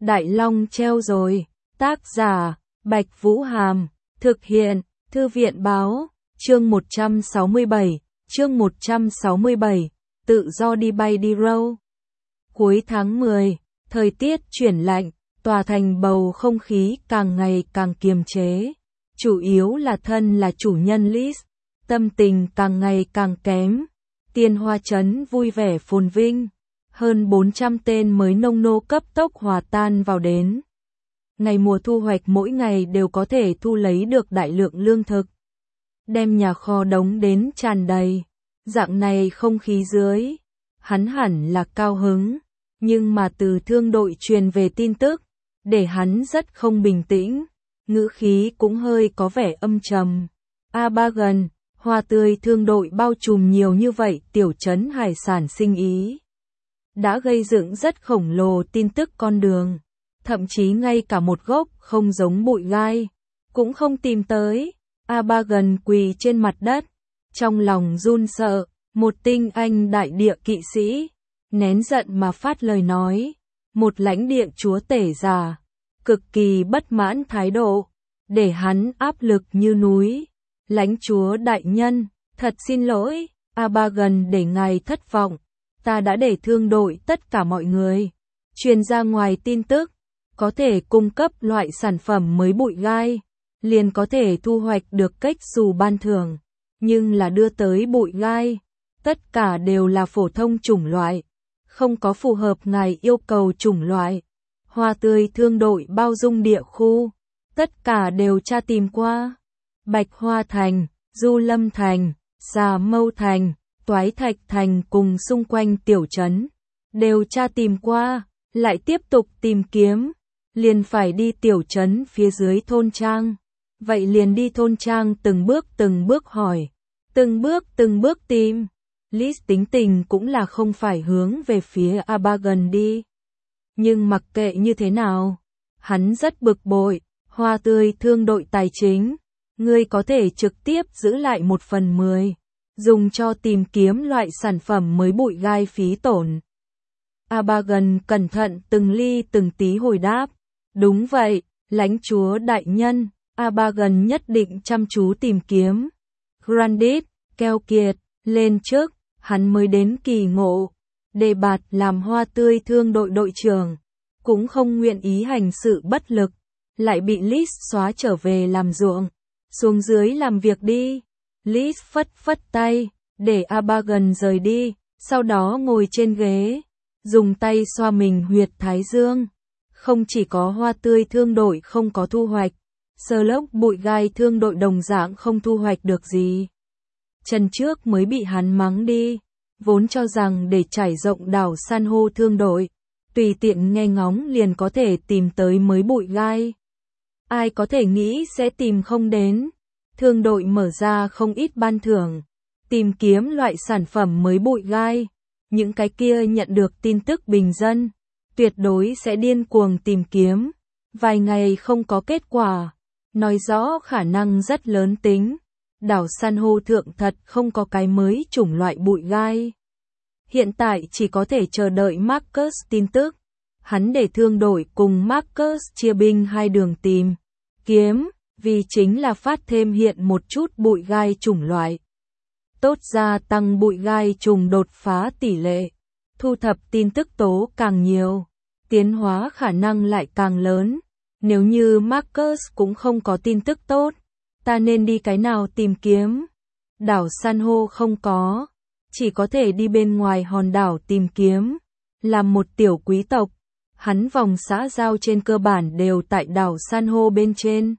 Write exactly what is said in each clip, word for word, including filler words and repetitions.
Đại Long treo rồi. Tác giả, Bạch Vũ Hàm. Thực hiện, Thư viện Báo. Chương một trăm sáu mươi bảy. Chương một trăm sáu mươi bảy. Tự do đi bay đi row. Cuối tháng mười, thời tiết chuyển lạnh, tòa thành bầu không khí càng ngày càng kiềm chế. Chủ yếu là thân là chủ nhân Liz, tâm tình càng ngày càng kém. Tiên Hoa Trấn vui vẻ phồn vinh, hơn bốn trăm tên mới nông nô cấp tốc hòa tan vào đến. Ngày mùa thu hoạch mỗi ngày đều có thể thu lấy được đại lượng lương thực, đem nhà kho đống đến tràn đầy. Dạng này không khí dưới, hắn hẳn là cao hứng, nhưng mà từ thương đội truyền về tin tức, để hắn rất không bình tĩnh, ngữ khí cũng hơi có vẻ âm trầm. A Ba gần, hoa tươi thương đội bao trùm nhiều như vậy tiểu trấn hải sản sinh ý, đã gây dựng rất khổng lồ tin tức con đường, thậm chí ngay cả một gốc không giống bụi gai, cũng không tìm tới. A Ba gần quỳ trên mặt đất, trong lòng run sợ, một tinh anh đại địa kỵ sĩ, nén giận mà phát lời nói, một lãnh địa chúa tể già, cực kỳ bất mãn thái độ, để hắn áp lực như núi. Lãnh chúa đại nhân, thật xin lỗi, A Ba gần để ngài thất vọng, ta đã để thương đội tất cả mọi người truyền ra ngoài tin tức, có thể cung cấp loại sản phẩm mới bụi gai, liền có thể thu hoạch được cách xù ban thưởng, nhưng là đưa tới bụi gai, tất cả đều là phổ thông chủng loại, không có phù hợp ngài yêu cầu chủng loại. Hoa tươi thương đội bao dung địa khu, tất cả đều tra tìm qua. Bạch Hoa Thành, Du Lâm Thành, Xà Mâu Thành, Toái Thạch Thành cùng xung quanh tiểu trấn, đều tra tìm qua, lại tiếp tục tìm kiếm, liền phải đi tiểu trấn phía dưới thôn trang. Vậy liền đi thôn trang từng bước từng bước hỏi, từng bước từng bước tìm. Liz tính tình cũng là không phải hướng về phía A Ba gần đi. Nhưng mặc kệ như thế nào, hắn rất bực bội. Hoa tươi thương đội tài chính, ngươi có thể trực tiếp giữ lại một phần mười, dùng cho tìm kiếm loại sản phẩm mới bụi gai phí tổn. A Ba gần cẩn thận từng ly từng tí hồi đáp, đúng vậy, lãnh chúa đại nhân. A Ba gần nhất định chăm chú tìm kiếm. Grandit, keo kiệt, lên trước, hắn mới đến kỳ ngộ. Đề bạt làm hoa tươi thương đội đội trưởng, cũng không nguyện ý hành sự bất lực, lại bị Liz xóa trở về làm ruộng. Xuống dưới làm việc đi. Liz phất phất tay, để A Ba gần rời đi, sau đó ngồi trên ghế, dùng tay xoa mình huyệt thái dương. Không chỉ có hoa tươi thương đội không có thu hoạch, sơ lốc bụi gai thương đội đồng dạng không thu hoạch được gì. Chân trước mới bị hắn mắng đi, vốn cho rằng để trải rộng đảo san hô thương đội, tùy tiện nghe ngóng liền có thể tìm tới mới bụi gai. Ai có thể nghĩ sẽ tìm không đến. Thương đội mở ra không ít ban thưởng, tìm kiếm loại sản phẩm mới bụi gai. Những cái kia nhận được tin tức bình dân, tuyệt đối sẽ điên cuồng tìm kiếm. Vài ngày không có kết quả, nói rõ khả năng rất lớn tính. Đảo san hô thượng thật không có cái mới chủng loại bụi gai. Hiện tại chỉ có thể chờ đợi Marcus tin tức. Hắn để thương đội cùng Marcus chia binh hai đường tìm kiếm, vì chính là phát thêm hiện một chút bụi gai chủng loại. Tốt gia tăng bụi gai trùng đột phá tỷ lệ, thu thập tin tức tố càng nhiều, tiến hóa khả năng lại càng lớn. Nếu như Marcus cũng không có tin tức tốt, ta nên đi cái nào tìm kiếm? Đảo san hô không có, chỉ có thể đi bên ngoài hòn đảo tìm kiếm. Làm một tiểu quý tộc, hắn vòng xã giao trên cơ bản đều tại đảo san hô bên trên.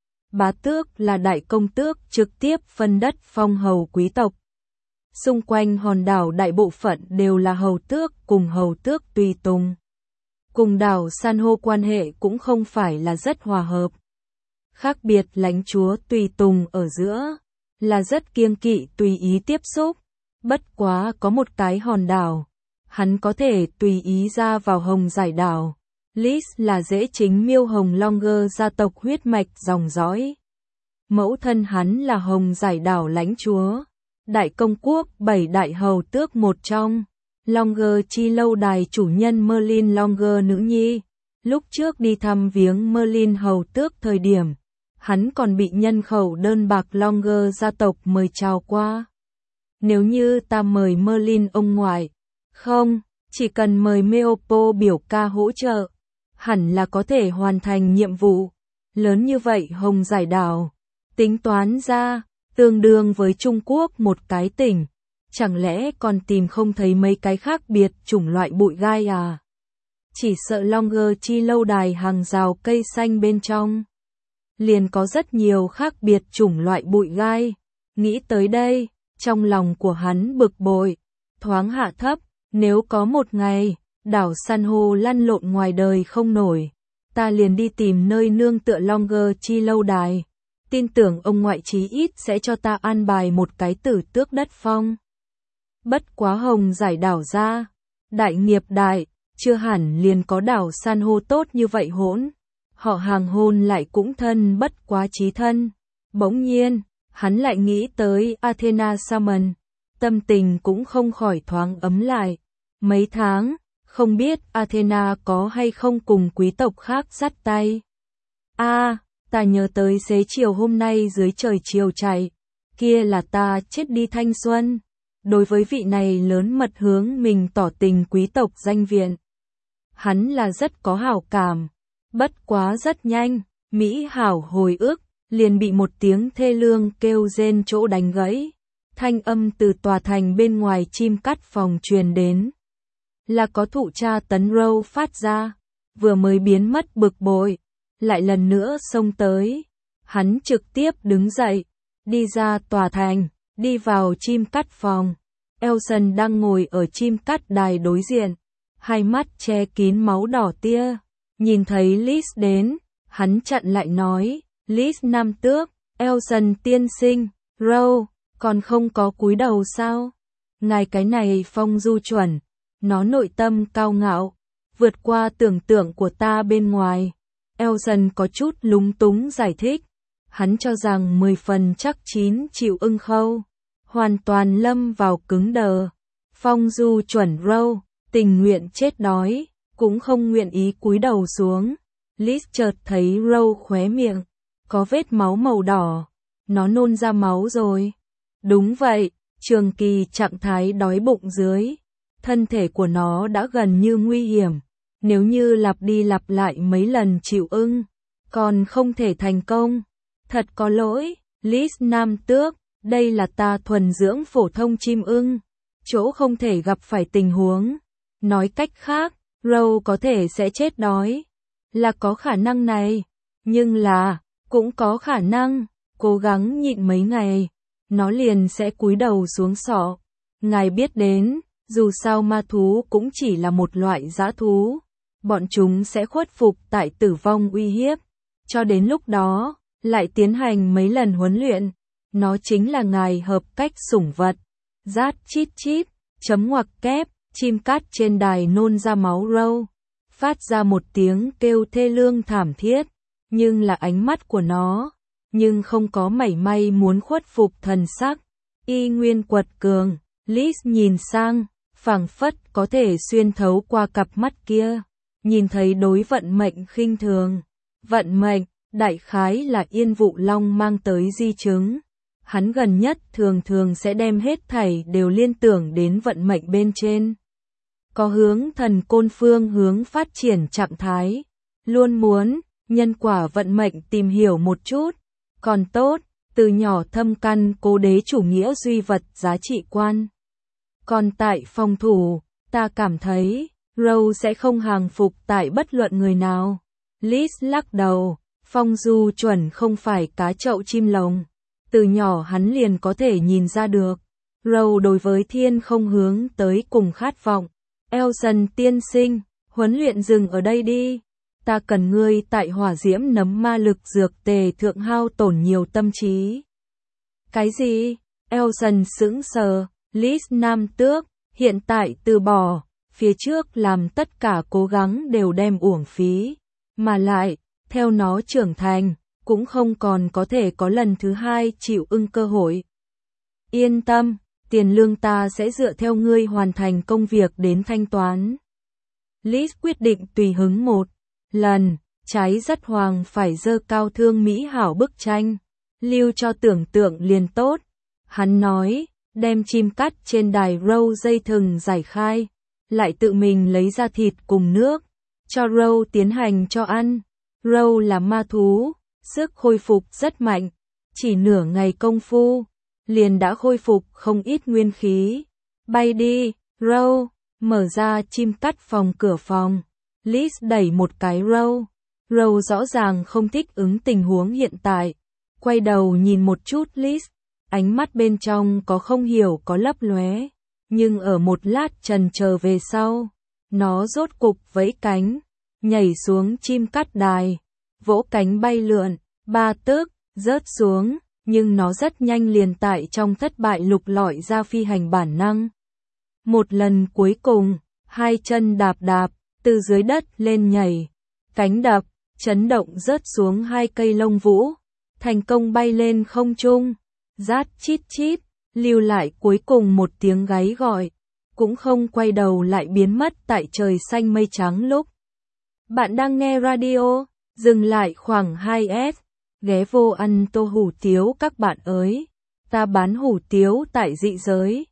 Bá tước là đại công tước trực tiếp phân đất phong hầu quý tộc. Xung quanh hòn đảo đại bộ phận đều là hầu tước cùng hầu tước tùy tùng. Cùng đảo san hô quan hệ cũng không phải là rất hòa hợp. Khác biệt lãnh chúa tùy tùng ở giữa, là rất kiêng kỵ tùy ý tiếp xúc. Bất quá có một cái hòn đảo, hắn có thể tùy ý ra vào hồng giải đảo. Liz là dễ chính miêu hồng Longer gia tộc huyết mạch dòng dõi. Mẫu thân hắn là hồng giải đảo lãnh chúa, đại công quốc bảy đại hầu tước một trong. Longer chi lâu đài chủ nhân Merlin Longer nữ nhi, Lúc trước đi thăm viếng Merlin hầu tước thời điểm, hắn còn bị nhân khẩu đơn bạc Longer gia tộc mời chào qua. Nếu như ta mời Merlin ông ngoại, không, chỉ cần mời Meopo biểu ca hỗ trợ, hẳn là có thể hoàn thành nhiệm vụ. Lớn như vậy Hồng Giải đảo, tính toán ra, tương đương với Trung Quốc một cái tỉnh, chẳng lẽ còn tìm không thấy mấy cái khác biệt chủng loại bụi gai à? Chỉ sợ Longer chi lâu đài hàng rào cây xanh bên trong, liền có rất nhiều khác biệt chủng loại bụi gai. Nghĩ tới đây, trong lòng của hắn bực bội, thoáng hạ thấp, nếu có một ngày, đảo san hô lăn lộn ngoài đời không nổi, ta liền đi tìm nơi nương tựa Longer chi lâu đài. Tin tưởng ông ngoại chí ít sẽ cho ta an bài một cái tử tước đất phong. Bất quá Hồng Giải đảo ra, đại nghiệp đại, chưa hẳn liền có đảo san hô tốt như vậy hỗn. Họ hàng hôn lại cũng thân bất quá chí thân. Bỗng nhiên, hắn lại nghĩ tới Athena Salmon, tâm tình cũng không khỏi thoáng ấm lại. Mấy tháng, không biết Athena có hay không cùng quý tộc khác dắt tay. A, à, ta nhớ tới xế chiều hôm nay dưới trời chiều chạy, kia là ta chết đi thanh xuân. Đối với vị này lớn mật hướng mình tỏ tình quý tộc danh viện, hắn là rất có hảo cảm. Bất quá rất nhanh, Mỹ hảo hồi ức, liền bị một tiếng thê lương kêu rên chỗ đánh gãy. Thanh âm từ tòa thành bên ngoài chim cắt phòng truyền đến. Là có thụ tra tấn Row phát ra, vừa mới biến mất bực bội, lại lần nữa xông tới. Hắn trực tiếp đứng dậy, đi ra tòa thành, đi vào chim cắt phòng. Elson đang ngồi ở chim cắt đài đối diện, hai mắt che kín máu đỏ tia. Nhìn thấy Liz đến, hắn chặn lại nói, Liz nam tước, Elson tiên sinh, Row, còn không có cúi đầu sao? Ngài cái này phong du chuẩn, nó nội tâm cao ngạo, vượt qua tưởng tượng của ta bên ngoài. Elson có chút lúng túng giải thích, hắn cho rằng mười phần chắc chín chịu ưng khâu, hoàn toàn lâm vào cứng đờ. Phong du chuẩn Row, tình nguyện chết đói, cũng không nguyện ý cúi đầu xuống. Liz chợt thấy Row khóe miệng có vết máu màu đỏ, nó nôn ra máu rồi. Đúng vậy, trường kỳ trạng thái đói bụng dưới, thân thể của nó đã gần như nguy hiểm. Nếu như lặp đi lặp lại mấy lần chịu ưng, còn không thể thành công. Thật có lỗi, Liz nam tước, đây là ta thuần dưỡng phổ thông chim ưng, chỗ không thể gặp phải tình huống. Nói cách khác, Row có thể sẽ chết đói, là có khả năng này, nhưng là, cũng có khả năng, cố gắng nhịn mấy ngày, nó liền sẽ cúi đầu xuống sọ. Ngài biết đến, dù sao ma thú cũng chỉ là một loại dã thú, bọn chúng sẽ khuất phục tại tử vong uy hiếp, cho đến lúc đó, lại tiến hành mấy lần huấn luyện, nó chính là ngài hợp cách sủng vật. Rát chít chít, chấm ngoặc kép, chim cát trên đài nôn ra máu Row, phát ra một tiếng kêu thê lương thảm thiết, nhưng là ánh mắt của nó, nhưng không có mảy may muốn khuất phục thần sắc, y nguyên quật cường. Liz nhìn sang, phảng phất có thể xuyên thấu qua cặp mắt kia, nhìn thấy đối vận mệnh khinh thường. Vận mệnh, đại khái là Yên Vụ Long mang tới di chứng. Hắn gần nhất thường thường sẽ đem hết thảy đều liên tưởng đến vận mệnh bên trên. Có hướng thần côn phương hướng phát triển trạng thái, luôn muốn nhân quả vận mệnh tìm hiểu một chút, còn tốt, từ nhỏ thâm căn cố đế chủ nghĩa duy vật giá trị quan. Còn tại phòng thủ, ta cảm thấy, Row sẽ không hàng phục tại bất luận người nào. Liz lắc đầu, phong du chuẩn không phải cá chậu chim lồng. Từ nhỏ hắn liền có thể nhìn ra được. Row đối với thiên không hướng tới cùng khát vọng. Elson tiên sinh, huấn luyện dừng ở đây đi. Ta cần ngươi tại hỏa diễm nấm ma lực dược tề thượng hao tổn nhiều tâm trí. Cái gì? Elson sững sờ. Liz nam tước, hiện tại từ bỏ, phía trước làm tất cả cố gắng đều đem uổng phí, mà lại, theo nó trưởng thành, cũng không còn có thể có lần thứ hai chịu ưng cơ hội. Yên tâm, tiền lương ta sẽ dựa theo ngươi hoàn thành công việc đến thanh toán. Liz quyết định tùy hứng một lần, trái rất hoàng phải dơ cao thương mỹ hảo bức tranh, lưu cho tưởng tượng liền tốt. Hắn nói, đem chim cắt trên đài râu dây thừng giải khai, lại tự mình lấy ra thịt cùng nước, cho râu tiến hành cho ăn. Râu là ma thú, sức khôi phục rất mạnh, chỉ nửa ngày công phu, liền đã khôi phục không ít nguyên khí. Bay đi, râu, mở ra chim cắt phòng cửa phòng. Liz đẩy một cái râu. Râu rõ ràng không thích ứng tình huống hiện tại. Quay đầu nhìn một chút Liz, ánh mắt bên trong có không hiểu có lấp lóe. Nhưng ở một lát trần chờ về sau, nó rốt cục vẫy cánh, nhảy xuống chim cắt đài, vỗ cánh bay lượn, ba tước, rớt xuống, nhưng nó rất nhanh liền tại trong thất bại lục lọi ra phi hành bản năng. Một lần cuối cùng, hai chân đạp đạp, từ dưới đất lên nhảy, cánh đập, chấn động rớt xuống hai cây lông vũ, thành công bay lên không trung, rát chít chít, lưu lại cuối cùng một tiếng gáy gọi, cũng không quay đầu lại biến mất tại trời xanh mây trắng lúc. Bạn đang nghe radio, dừng lại khoảng hai S, ghé vô ăn tô hủ tiếu các bạn ơi, ta bán hủ tiếu tại dị giới.